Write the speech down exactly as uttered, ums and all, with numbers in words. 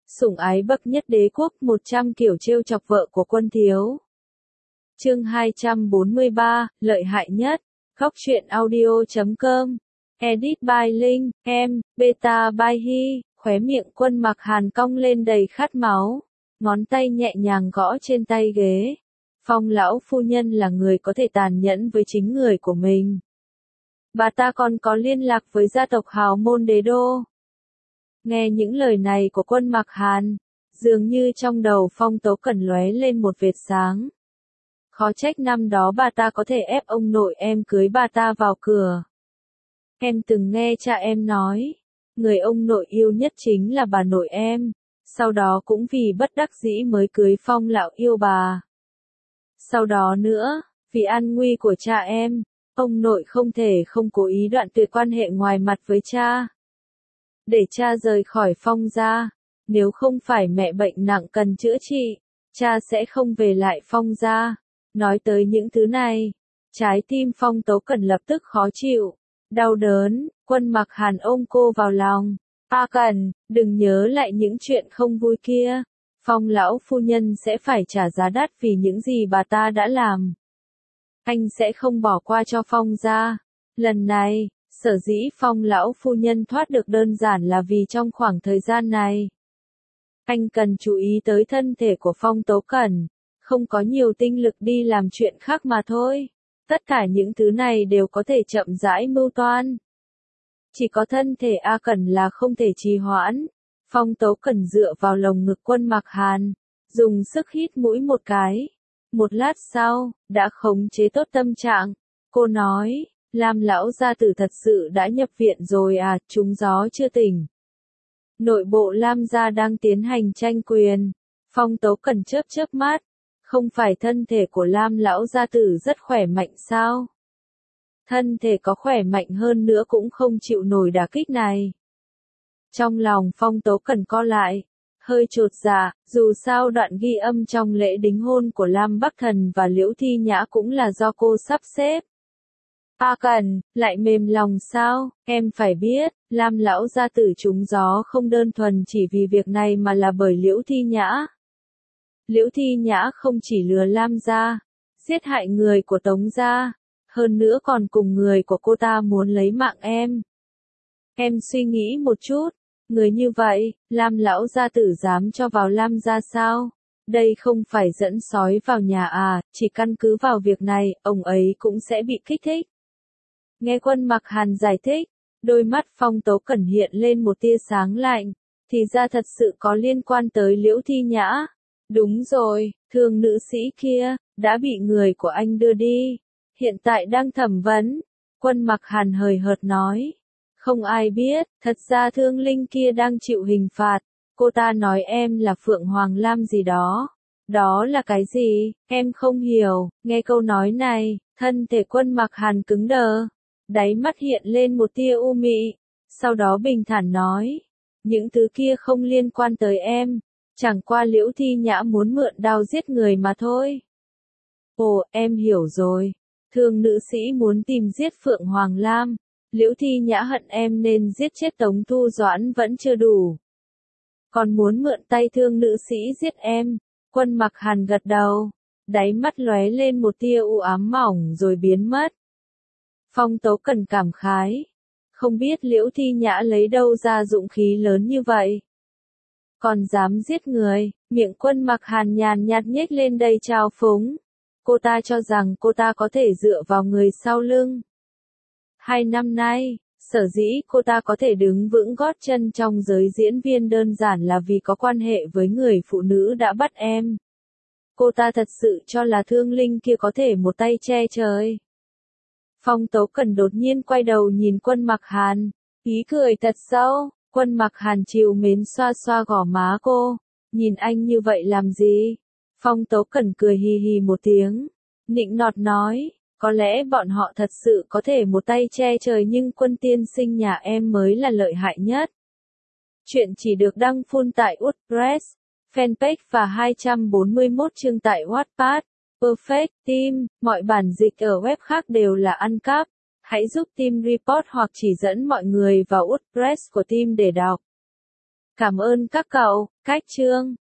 Sủng ái bậc nhất đế quốc, một trăm kiểu trêu chọc vợ của Quân Thiếu. Chương hai trăm bốn mươi ba, lợi hại nhất. Góc truyện audio chấm com. Edit by Linh, em, beta by Hi. Khóe miệng Quân Mặc Hàn cong lên đầy khát máu. Ngón tay nhẹ nhàng gõ trên tay ghế. Phong lão phu nhân là người có thể tàn nhẫn với chính người của mình. Bà ta còn có liên lạc với gia tộc hào môn đế đô. Nghe những lời này của Quân Mặc Hàn, dường như trong đầu Phong Tố Cẩn lóe lên một vệt sáng. Khó trách năm đó bà ta có thể ép ông nội em cưới bà ta vào cửa. Em từng nghe cha em nói, người ông nội yêu nhất chính là bà nội em, sau đó cũng vì bất đắc dĩ mới cưới Phong lão yêu bà. Sau đó nữa, vì an nguy của cha em, ông nội không thể không cố ý đoạn tuyệt quan hệ ngoài mặt với cha. Để cha rời khỏi Phong gia, nếu không phải mẹ bệnh nặng cần chữa trị, cha sẽ không về lại Phong gia. Nói tới những thứ này, trái tim Phong Tố Cẩn lập tức khó chịu, đau đớn. Quân Mặc Hàn ôm cô vào lòng. A Cẩn, đừng nhớ lại những chuyện không vui kia. Phong lão phu nhân sẽ phải trả giá đắt vì những gì bà ta đã làm. Anh sẽ không bỏ qua cho Phong gia. Lần này, sở dĩ Phong lão phu nhân thoát được đơn giản là vì trong khoảng thời gian này, anh cần chú ý tới thân thể của Phong Tố Cẩn, không có nhiều tinh lực đi làm chuyện khác mà thôi. Tất cả những thứ này đều có thể chậm rãi mưu toan. Chỉ có thân thể A Cẩn là không thể trì hoãn. Phong Tố Cẩn dựa vào lồng ngực Quân Mặc Hàn, dùng sức hít mũi một cái. Một lát sau, đã khống chế tốt tâm trạng. Cô nói, Lam lão gia tử thật sự đã nhập viện rồi à, trúng gió chưa tỉnh. Nội bộ Lam gia đang tiến hành tranh quyền. Phong Tố Cẩn chớp chớp mắt. Không phải thân thể của Lam lão gia tử rất khỏe mạnh sao? Thân thể có khỏe mạnh hơn nữa cũng không chịu nổi đả kích này. Trong lòng Phong Tố Cẩn co lại, hơi chột dạ, dù sao đoạn ghi âm trong lễ đính hôn của Lam Bắc Thần và Liễu Thi Nhã cũng là do cô sắp xếp. A Cẩn, lại mềm lòng sao? Em phải biết, Lam lão gia tử trúng gió không đơn thuần chỉ vì việc này mà là bởi Liễu Thi Nhã. Liễu Thi Nhã không chỉ lừa Lam gia, giết hại người của Tống gia, hơn nữa còn cùng người của cô ta muốn lấy mạng em. Em suy nghĩ một chút, người như vậy, Lam lão gia tử dám cho vào Lam gia sao? Đây không phải dẫn sói vào nhà à, chỉ căn cứ vào việc này, ông ấy cũng sẽ bị kích thích. Nghe Quân Mặc Hàn giải thích, đôi mắt Phong Tố Cẩn hiện lên một tia sáng lạnh, thì ra thật sự có liên quan tới Liễu Thi Nhã. Đúng rồi, thương nữ sĩ kia, đã bị người của anh đưa đi, hiện tại đang thẩm vấn. Quân Mặc Hàn hời hợt nói, không ai biết, thật ra thương linh kia đang chịu hình phạt, cô ta nói em là Phượng Hoàng Lam gì đó. Đó là cái gì, em không hiểu. Nghe câu nói này, thân thể Quân Mặc Hàn cứng đờ, đáy mắt hiện lên một tia u mị, sau đó bình thản nói, những thứ kia không liên quan tới em. Chẳng qua Liễu Thi Nhã muốn mượn đao giết người mà thôi. Ồ, em hiểu rồi. Thương nữ sĩ muốn tìm giết Phượng Hoàng Lam. Liễu Thi Nhã hận em nên giết chết Tống Thu Doãn vẫn chưa đủ. Còn muốn mượn tay thương nữ sĩ giết em. Quân Mặc Hàn gật đầu. Đáy mắt lóe lên một tia u ám mỏng rồi biến mất. Phong Tố Cẩn cảm khái. Không biết Liễu Thi Nhã lấy đâu ra dũng khí lớn như vậy. Còn dám giết người, miệng Quân Mặc Hàn nhàn nhạt nhếch lên đầy trào phúng. Cô ta cho rằng cô ta có thể dựa vào người sau lưng. Hai năm nay, sở dĩ cô ta có thể đứng vững gót chân trong giới diễn viên đơn giản là vì có quan hệ với người phụ nữ đã bắt em. Cô ta thật sự cho là thương linh kia có thể một tay che trời. Phong Tố Cẩn đột nhiên quay đầu nhìn Quân Mặc Hàn, ý cười thật sâu. Quân Mặc Hàn trìu mến xoa xoa gò má cô, nhìn anh như vậy làm gì? Phong Tố Cẩn cười hì hì một tiếng, nịnh nọt nói, có lẽ bọn họ thật sự có thể một tay che trời nhưng Quân tiên sinh nhà em mới là lợi hại nhất. Chuyện chỉ được đăng full tại WordPress, fanpage và hai trăm bốn mươi mốt chương tại Wattpad, Perfect Team, mọi bản dịch ở web khác đều là ăn cắp. Hãy giúp team report hoặc chỉ dẫn mọi người vào WordPress của team để đọc. Cảm ơn các cậu, Cách Chương.